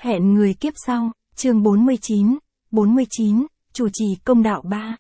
Hẹn người kiếp sau, chương 49, chủ trì công đạo 3.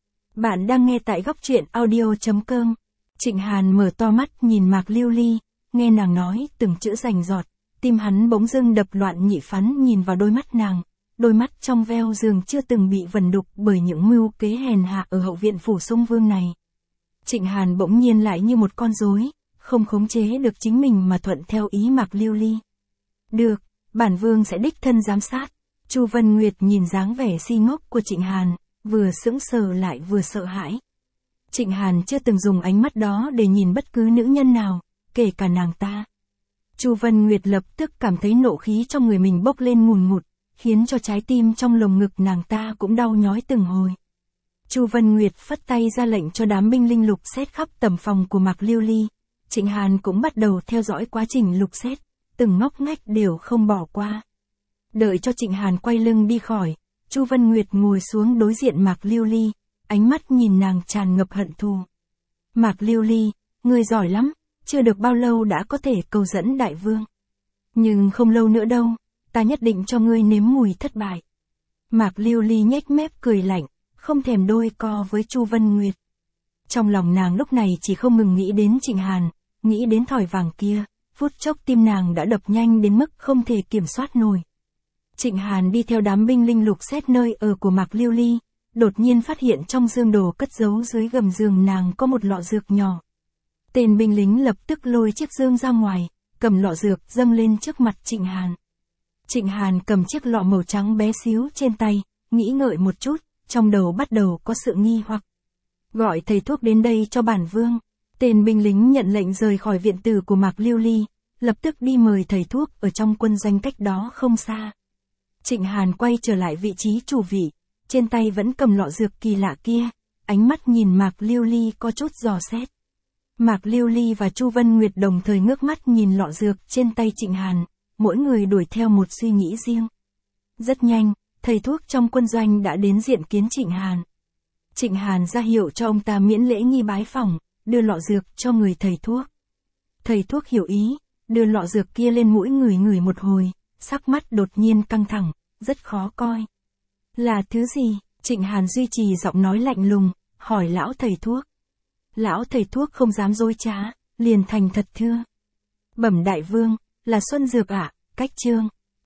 Bạn đang nghe tại góc truyện audio.com. Trịnh Hàn mở to mắt nhìn Mạc Lưu Ly, nghe nàng nói từng chữ rành rọt, tim hắn bỗng dưng đập loạn nhị phắn nhìn vào đôi mắt nàng, đôi mắt trong veo dường chưa từng bị vần đục bởi những mưu kế hèn hạ ở hậu viện phủ Sông Vương này. Trịnh Hàn bỗng nhiên lại như một con rối, không khống chế được chính mình mà thuận theo ý Mạc Lưu Ly. Được, bản vương sẽ đích thân giám sát. Chu Vân Nguyệt nhìn dáng vẻ si ngốc của Trịnh Hàn, vừa sững sờ lại vừa sợ hãi. Trịnh Hàn chưa từng dùng ánh mắt đó để nhìn bất cứ nữ nhân nào, kể cả nàng ta. Chu Vân Nguyệt lập tức cảm thấy nộ khí trong người mình bốc lên ngùn ngụt, khiến cho trái tim trong lồng ngực nàng ta cũng đau nhói từng hồi. Chu Vân Nguyệt phất tay ra lệnh cho đám binh linh lục xét khắp tầm phòng của Mạc Lưu Ly. Trịnh Hàn cũng bắt đầu theo dõi quá trình lục xét, từng ngóc ngách đều không bỏ qua. Đợi cho Trịnh Hàn quay lưng đi khỏi, Chu Vân Nguyệt ngồi xuống đối diện Mạc Lưu Ly, ánh mắt nhìn nàng tràn ngập hận thù. Mạc Lưu Ly, ngươi giỏi lắm, chưa được bao lâu đã có thể cầu dẫn đại vương. Nhưng không lâu nữa đâu, ta nhất định cho ngươi nếm mùi thất bại. Mạc Lưu Ly nhếch mép cười lạnh, không thèm đôi co với Chu Vân Nguyệt. Trong lòng nàng lúc này chỉ không ngừng nghĩ đến Trịnh Hàn, nghĩ đến thỏi vàng kia, phút chốc tim nàng đã đập nhanh đến mức không thể kiểm soát nổi. Trịnh Hàn đi theo đám binh linh lục xét nơi ở của Mạc Lưu Ly, đột nhiên phát hiện trong dương đồ cất giấu dưới gầm giường nàng có một lọ dược nhỏ. Tên binh lính lập tức lôi chiếc dương ra ngoài, cầm lọ dược dâng lên trước mặt Trịnh Hàn. Trịnh Hàn cầm chiếc lọ màu trắng bé xíu trên tay, nghĩ ngợi một chút, trong đầu bắt đầu có sự nghi hoặc. Gọi thầy thuốc đến đây cho bản vương. Tên binh lính nhận lệnh rời khỏi viện tử của Mạc Lưu Ly, lập tức đi mời thầy thuốc ở trong quân doanh cách đó không xa. Trịnh Hàn quay trở lại vị trí chủ vị, trên tay vẫn cầm lọ dược kỳ lạ kia, ánh mắt nhìn Mạc Lưu Ly có chút dò xét. Mạc Lưu Ly và Chu Vân Nguyệt đồng thời ngước mắt nhìn lọ dược trên tay Trịnh Hàn, mỗi người đuổi theo một suy nghĩ riêng. Rất nhanh, thầy thuốc trong quân doanh đã đến diện kiến Trịnh Hàn. Trịnh Hàn ra hiệu cho ông ta miễn lễ nghi bái phỏng, đưa lọ dược cho người thầy thuốc. Thầy thuốc hiểu ý, đưa lọ dược kia lên mũi người ngửi một hồi, sắc mắt đột nhiên căng thẳng, rất khó coi. Là thứ gì? Trịnh Hàn duy trì giọng nói lạnh lùng, hỏi lão thầy thuốc. Lão thầy thuốc không dám dối trá, liền thành thật thưa. Bẩm đại vương, là xuân dược ạ, cách chương.